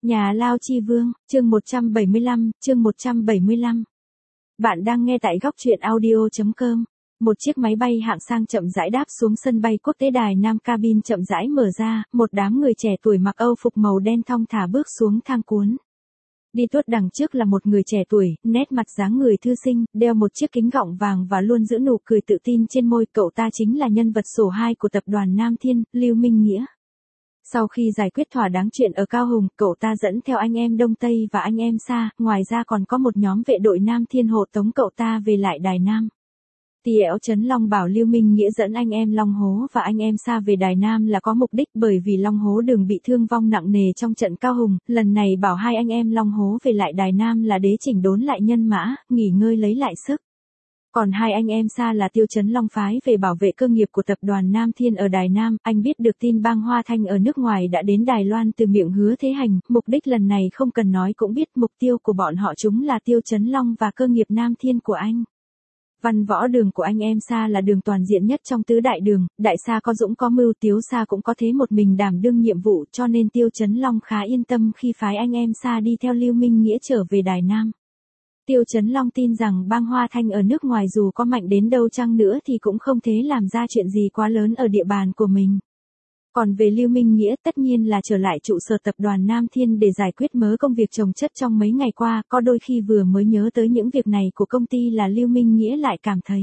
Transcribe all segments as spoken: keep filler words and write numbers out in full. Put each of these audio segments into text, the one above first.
Nhà Lao Chi Vương, chương một trăm bảy mươi lăm, chương một trăm bảy mươi lăm. Bạn đang nghe tại góc truyện audio.com. Một chiếc máy bay hạng sang chậm rãi đáp xuống sân bay quốc tế Đài Nam, cabin chậm rãi mở ra, một đám người trẻ tuổi mặc Âu phục màu đen thong thả bước xuống thang cuốn. Đi tuốt đằng trước là một người trẻ tuổi, nét mặt dáng người thư sinh, đeo một chiếc kính gọng vàng và luôn giữ nụ cười tự tin trên môi. Cậu ta chính là nhân vật số hai của tập đoàn Nam Thiên, Lưu Minh Nghĩa. Sau khi giải quyết thỏa đáng chuyện ở Cao Hùng, cậu ta dẫn theo anh em Đông Tây và anh em Sa, ngoài ra còn có một nhóm vệ đội Nam Thiên hộ tống cậu ta về lại Đài Nam. Tiễu Chấn Long bảo Lưu Minh Nghĩa dẫn anh em Long Hố và anh em Sa về Đài Nam là có mục đích, bởi vì Long Hố Đường bị thương vong nặng nề trong trận Cao Hùng, lần này bảo hai anh em Long Hố về lại Đài Nam là đế chỉnh đốn lại nhân mã, nghỉ ngơi lấy lại sức. Còn hai anh em Sa là Tiêu Chấn Long phái về bảo vệ cơ nghiệp của tập đoàn Nam Thiên ở Đài Nam. Anh biết được tin Bang Hoa Thanh ở nước ngoài đã đến Đài Loan từ miệng Hứa Thế Hành, mục đích lần này không cần nói cũng biết, mục tiêu của bọn họ chúng là Tiêu Chấn Long và cơ nghiệp Nam Thiên của anh. Văn võ đường của anh em Sa là đường toàn diện nhất trong tứ đại đường, đại Sa có dũng có mưu, Tiếu Sa cũng có thế một mình đảm đương nhiệm vụ, cho nên Tiêu Chấn Long khá yên tâm khi phái anh em Sa đi theo Lưu Minh Nghĩa trở về Đài Nam. Tiêu Chấn Long tin rằng Bang Hoa Thanh ở nước ngoài dù có mạnh đến đâu chăng nữa thì cũng không thể làm ra chuyện gì quá lớn ở địa bàn của mình. Còn về Lưu Minh Nghĩa, tất nhiên là trở lại trụ sở tập đoàn Nam Thiên để giải quyết mớ công việc chồng chất trong mấy ngày qua, có đôi khi vừa mới nhớ tới những việc này của công ty là Lưu Minh Nghĩa lại cảm thấy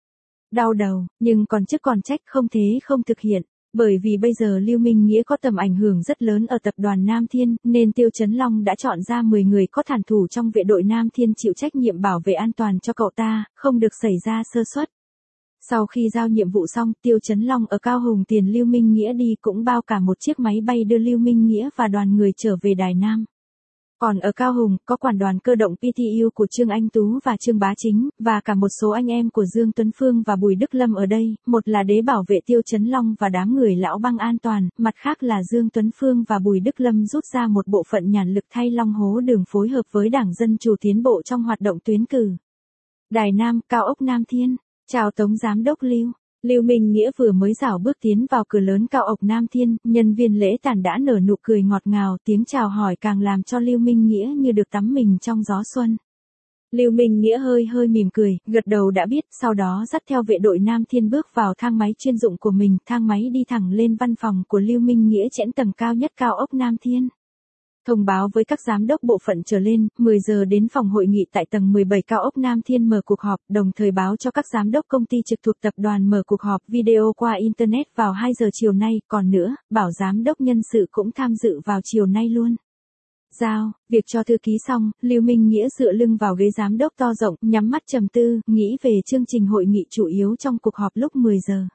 đau đầu, nhưng còn chức còn trách, không thế không thực hiện. Bởi vì bây giờ Lưu Minh Nghĩa có tầm ảnh hưởng rất lớn ở tập đoàn Nam Thiên, nên Tiêu Chấn Long đã chọn ra mười người có thản thủ trong vệ đội Nam Thiên chịu trách nhiệm bảo vệ an toàn cho cậu ta, không được xảy ra sơ suất. Sau khi giao nhiệm vụ xong, Tiêu Chấn Long ở Cao Hùng tiền Lưu Minh Nghĩa đi cũng bao cả một chiếc máy bay đưa Lưu Minh Nghĩa và đoàn người trở về Đài Nam. Còn ở Cao Hùng, có quản đoàn cơ động pê tê u của Trương Anh Tú và Trương Bá Chính, và cả một số anh em của Dương Tuấn Phương và Bùi Đức Lâm ở đây, một là đế bảo vệ Tiêu Chấn Long và đám người lão Bang an toàn, mặt khác là Dương Tuấn Phương và Bùi Đức Lâm rút ra một bộ phận nhàn lực thay Long Hố Đường phối hợp với Đảng Dân Chủ tiến bộ trong hoạt động tuyến cử. Đài Nam, cao ốc Nam Thiên, chào Tống Giám đốc Lưu. Lưu Minh Nghĩa vừa mới rảo bước tiến vào cửa lớn cao ốc Nam Thiên, nhân viên lễ tản đã nở nụ cười ngọt ngào, tiếng chào hỏi càng làm cho Lưu Minh Nghĩa như được tắm mình trong gió xuân. Lưu Minh Nghĩa hơi hơi mỉm cười, gật đầu đã biết, sau đó dắt theo vệ đội Nam Thiên bước vào thang máy chuyên dụng của mình, thang máy đi thẳng lên văn phòng của Lưu Minh Nghĩa chẽn tầng cao nhất cao ốc Nam Thiên. Thông báo với các giám đốc bộ phận trở lên, mười giờ đến phòng hội nghị tại tầng mười bảy cao ốc Nam Thiên mở cuộc họp, đồng thời báo cho các giám đốc công ty trực thuộc tập đoàn mở cuộc họp video qua Internet vào hai giờ chiều nay, còn nữa, bảo giám đốc nhân sự cũng tham dự vào chiều nay luôn. Giao, việc cho thư ký xong, Lưu Minh Nghĩa dựa lưng vào ghế giám đốc to rộng, nhắm mắt trầm tư, nghĩ về chương trình hội nghị chủ yếu trong cuộc họp lúc mười giờ.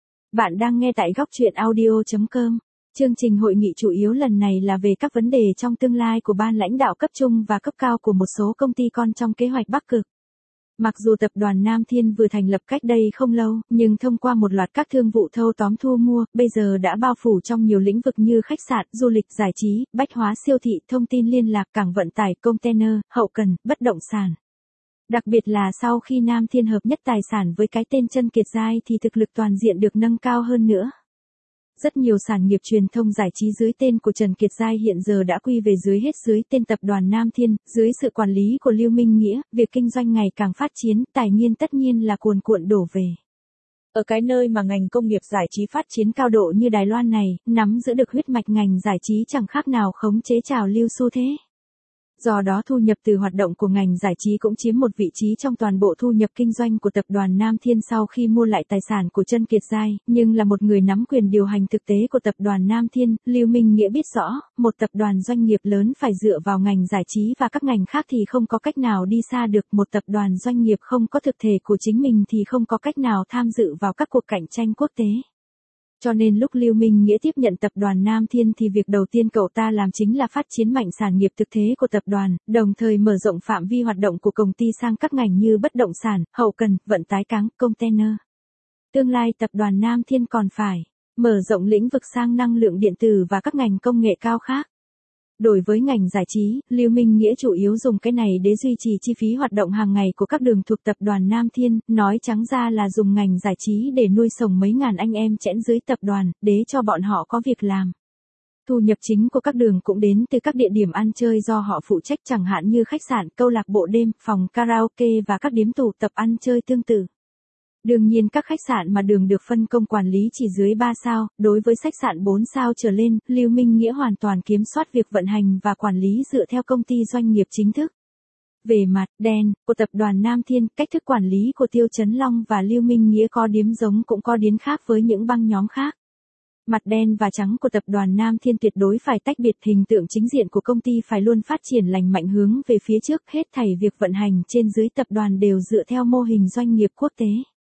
Bạn đang nghe tại góc truyện audio.com. Chương trình hội nghị chủ yếu lần này là về các vấn đề trong tương lai của ban lãnh đạo cấp trung và cấp cao của một số công ty con trong kế hoạch Bắc Cực. Mặc dù tập đoàn Nam Thiên vừa thành lập cách đây không lâu, nhưng thông qua một loạt các thương vụ thâu tóm thu mua, bây giờ đã bao phủ trong nhiều lĩnh vực như khách sạn, du lịch, giải trí, bách hóa siêu thị, thông tin liên lạc, cảng vận tải, container, hậu cần, bất động sản. Đặc biệt là sau khi Nam Thiên hợp nhất tài sản với cái tên Trần Kiệt Giai thì thực lực toàn diện được nâng cao hơn nữa. Rất nhiều sản nghiệp truyền thông giải trí dưới tên của Trần Kiệt Giai hiện giờ đã quy về dưới hết dưới tên tập đoàn Nam Thiên, dưới sự quản lý của Lưu Minh Nghĩa, việc kinh doanh ngày càng phát triển, tài nguyên tất nhiên là cuồn cuộn đổ về. Ở cái nơi mà ngành công nghiệp giải trí phát triển cao độ như Đài Loan này, nắm giữ được huyết mạch ngành giải trí chẳng khác nào khống chế trào lưu xu thế. Do đó thu nhập từ hoạt động của ngành giải trí cũng chiếm một vị trí trong toàn bộ thu nhập kinh doanh của tập đoàn Nam Thiên sau khi mua lại tài sản của Trần Kiệt Giai, nhưng là một người nắm quyền điều hành thực tế của tập đoàn Nam Thiên, Lưu Minh Nghĩa biết rõ, một tập đoàn doanh nghiệp lớn phải dựa vào ngành giải trí và các ngành khác thì không có cách nào đi xa được, một tập đoàn doanh nghiệp không có thực thể của chính mình thì không có cách nào tham dự vào các cuộc cạnh tranh quốc tế. Cho nên lúc Lưu Minh Nghĩa tiếp nhận tập đoàn Nam Thiên thì việc đầu tiên cậu ta làm chính là phát triển mạnh sản nghiệp thực tế của tập đoàn, đồng thời mở rộng phạm vi hoạt động của công ty sang các ngành như bất động sản, hậu cần, vận tải cáng, container. Tương lai tập đoàn Nam Thiên còn phải mở rộng lĩnh vực sang năng lượng điện tử và các ngành công nghệ cao khác. Đối với ngành giải trí, Lưu Minh Nghĩa chủ yếu dùng cái này để duy trì chi phí hoạt động hàng ngày của các đường thuộc tập đoàn Nam Thiên, nói trắng ra là dùng ngành giải trí để nuôi sống mấy ngàn anh em chẽn dưới tập đoàn, để cho bọn họ có việc làm. Thu nhập chính của các đường cũng đến từ các địa điểm ăn chơi do họ phụ trách, chẳng hạn như khách sạn, câu lạc bộ đêm, phòng karaoke và các điếm tụ tập ăn chơi tương tự. Đương nhiên các khách sạn mà đường được phân công quản lý chỉ dưới ba sao, đối với khách sạn bốn sao trở lên, Lưu Minh Nghĩa hoàn toàn kiểm soát việc vận hành và quản lý dựa theo công ty doanh nghiệp chính thức. Về mặt đen của tập đoàn Nam Thiên, cách thức quản lý của Tiêu Chấn Long và Lưu Minh Nghĩa có điếm giống cũng có điếm khác với những băng nhóm khác. Mặt đen và trắng của tập đoàn Nam Thiên tuyệt đối phải tách biệt, hình tượng chính diện của công ty phải luôn phát triển lành mạnh hướng về phía trước, hết thảy việc vận hành trên dưới tập đoàn đều dựa theo mô hình doanh nghiệp quốc tế.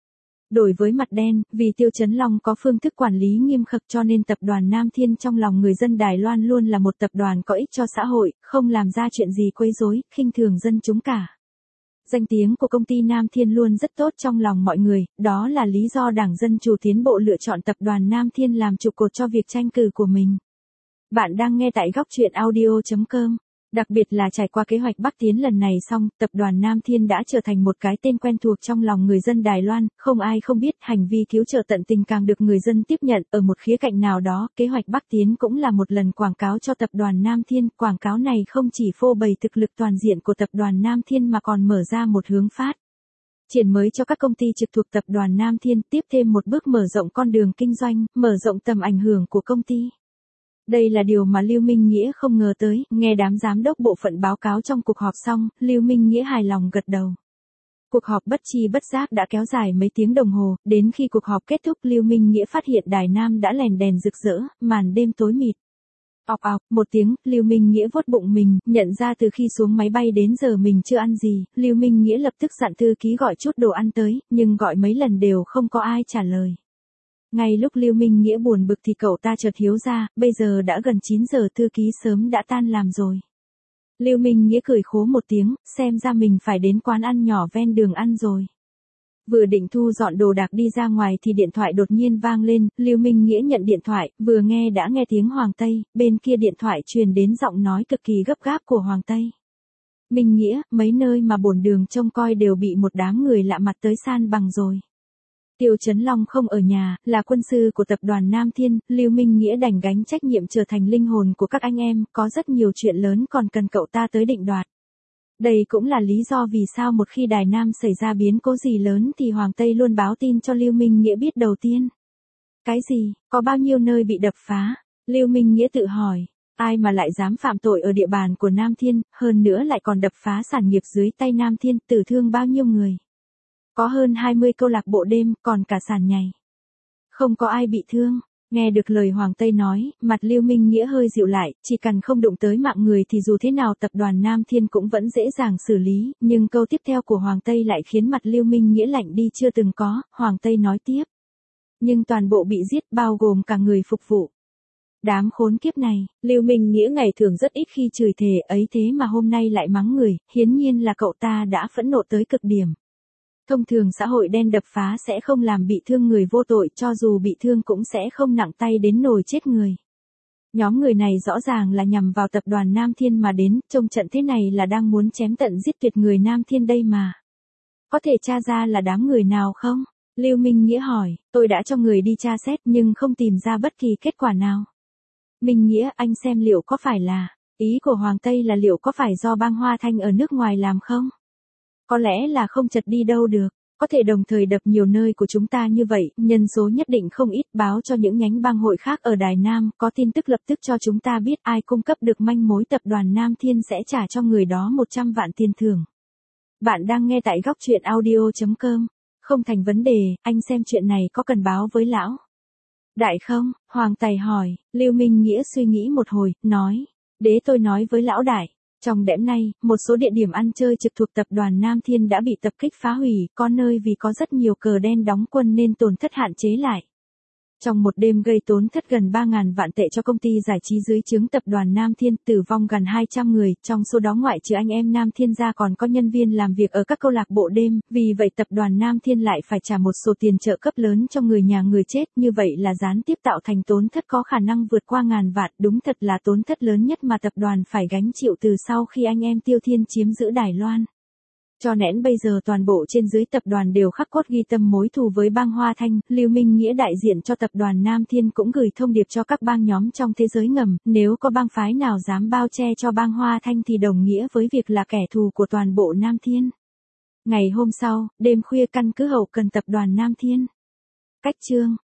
Đối với mặt đen, vì Tiêu Chấn Long có phương thức quản lý nghiêm khắc cho nên tập đoàn Nam Thiên trong lòng người dân Đài Loan luôn là một tập đoàn có ích cho xã hội, không làm ra chuyện gì quấy rối, khinh thường dân chúng cả. Danh tiếng của công ty Nam Thiên luôn rất tốt trong lòng mọi người, đó là lý do Đảng Dân Chủ Tiến Bộ lựa chọn tập đoàn Nam Thiên làm trụ cột cho việc tranh cử của mình. Bạn đang nghe tại góc truyện audio chấm com. Đặc biệt là trải qua kế hoạch Bắc Tiến lần này xong, tập đoàn Nam Thiên đã trở thành một cái tên quen thuộc trong lòng người dân Đài Loan, không ai không biết hành vi cứu trợ tận tình càng được người dân tiếp nhận. Ở một khía cạnh nào đó, kế hoạch Bắc Tiến cũng là một lần quảng cáo cho tập đoàn Nam Thiên, quảng cáo này không chỉ phô bày thực lực toàn diện của tập đoàn Nam Thiên mà còn mở ra một hướng phát triển mới cho các công ty trực thuộc tập đoàn Nam Thiên, tiếp thêm một bước mở rộng con đường kinh doanh, mở rộng tầm ảnh hưởng của công ty. Đây là điều mà Lưu Minh Nghĩa không ngờ tới, nghe đám giám đốc bộ phận báo cáo trong cuộc họp xong, Lưu Minh Nghĩa hài lòng gật đầu. Cuộc họp bất chi bất giác đã kéo dài mấy tiếng đồng hồ, đến khi cuộc họp kết thúc Lưu Minh Nghĩa phát hiện Đài Nam đã lèn đèn rực rỡ, màn đêm tối mịt. Ọc ọc, một tiếng, Lưu Minh Nghĩa vuốt bụng mình, nhận ra từ khi xuống máy bay đến giờ mình chưa ăn gì, Lưu Minh Nghĩa lập tức dặn thư ký gọi chút đồ ăn tới, nhưng gọi mấy lần đều không có ai trả lời. Ngay lúc Lưu Minh Nghĩa buồn bực thì cậu ta chợt hiếu ra, bây giờ đã gần chín giờ, thư ký sớm đã tan làm rồi. Lưu Minh Nghĩa cười khố một tiếng, xem ra mình phải đến quán ăn nhỏ ven đường ăn rồi. Vừa định thu dọn đồ đạc đi ra ngoài thì điện thoại đột nhiên vang lên, Lưu Minh Nghĩa nhận điện thoại, vừa nghe đã nghe tiếng Hoàng Tây, bên kia điện thoại truyền đến giọng nói cực kỳ gấp gáp của Hoàng Tây. Minh Nghĩa, mấy nơi mà bổn đường trông coi đều bị một đám người lạ mặt tới san bằng rồi. Tiêu Chấn Long không ở nhà, là quân sư của tập đoàn Nam Thiên, Lưu Minh Nghĩa đành gánh trách nhiệm trở thành linh hồn của các anh em, có rất nhiều chuyện lớn còn cần cậu ta tới định đoạt. Đây cũng là lý do vì sao một khi Đài Nam xảy ra biến cố gì lớn thì Hoàng Tây luôn báo tin cho Lưu Minh Nghĩa biết đầu tiên. Cái gì, có bao nhiêu nơi bị đập phá? Lưu Minh Nghĩa tự hỏi, ai mà lại dám phạm tội ở địa bàn của Nam Thiên, hơn nữa lại còn đập phá sản nghiệp dưới tay Nam Thiên, tử thương bao nhiêu người? Có hơn hai mươi câu lạc bộ đêm, còn cả sàn nhảy. Không có ai bị thương. Nghe được lời Hoàng Tây nói, mặt Lưu Minh Nghĩa hơi dịu lại, chỉ cần không đụng tới mạng người thì dù thế nào tập đoàn Nam Thiên cũng vẫn dễ dàng xử lý, nhưng câu tiếp theo của Hoàng Tây lại khiến mặt Lưu Minh Nghĩa lạnh đi chưa từng có, Hoàng Tây nói tiếp. Nhưng toàn bộ bị giết bao gồm cả người phục vụ. Đám khốn kiếp này, Lưu Minh Nghĩa ngày thường rất ít khi chửi thề ấy thế mà hôm nay lại mắng người, hiển nhiên là cậu ta đã phẫn nộ tới cực điểm. Thông thường xã hội đen đập phá sẽ không làm bị thương người vô tội, cho dù bị thương cũng sẽ không nặng tay đến nồi chết người. Nhóm người này rõ ràng là nhằm vào tập đoàn Nam Thiên mà đến, trông trận thế này là đang muốn chém tận giết tuyệt người Nam Thiên đây mà. Có thể tra ra là đám người nào không? Lưu Minh Nghĩa hỏi, tôi đã cho người đi tra xét nhưng không tìm ra bất kỳ kết quả nào. Minh Nghĩa, anh xem liệu có phải là, ý của Hoàng Tây là liệu có phải do bang Hoa Thanh ở nước ngoài làm không? Có lẽ là không chật đi đâu được, có thể đồng thời đập nhiều nơi của chúng ta như vậy, nhân số nhất định không ít, báo cho những nhánh bang hội khác ở Đài Nam, có tin tức lập tức cho chúng ta biết ai cung cấp được manh mối tập đoàn Nam Thiên sẽ trả cho người đó một trăm vạn tiền thưởng. Bạn đang nghe tại góc truyện audio chấm com, không thành vấn đề, anh xem chuyện này có cần báo với lão đại không? Hoàng Tây hỏi, Lưu Minh Nghĩa suy nghĩ một hồi, nói, để tôi nói với lão đại. Trong đêm nay, một số địa điểm ăn chơi trực thuộc tập đoàn Nam Thiên đã bị tập kích phá hủy, có nơi vì có rất nhiều cờ đen đóng quân nên tổn thất hạn chế lại. Trong một đêm gây tổn thất gần ba nghìn vạn tệ cho công ty giải trí dưới trướng tập đoàn Nam Thiên, tử vong gần hai trăm người, trong số đó ngoại trừ anh em Nam Thiên ra còn có nhân viên làm việc ở các câu lạc bộ đêm, vì vậy tập đoàn Nam Thiên lại phải trả một số tiền trợ cấp lớn cho người nhà người chết, như vậy là gián tiếp tạo thành tổn thất có khả năng vượt qua ngàn vạn, đúng thật là tổn thất lớn nhất mà tập đoàn phải gánh chịu từ sau khi anh em Tiêu Thiên chiếm giữ Đài Loan. Cho nén bây giờ toàn bộ trên dưới tập đoàn đều khắc cốt ghi tâm mối thù với bang Hoa Thanh, Lưu Minh Nghĩa đại diện cho tập đoàn Nam Thiên cũng gửi thông điệp cho các bang nhóm trong thế giới ngầm, nếu có bang phái nào dám bao che cho bang Hoa Thanh thì đồng nghĩa với việc là kẻ thù của toàn bộ Nam Thiên. Ngày hôm sau, đêm khuya căn cứ hậu cần tập đoàn Nam Thiên. Cách chương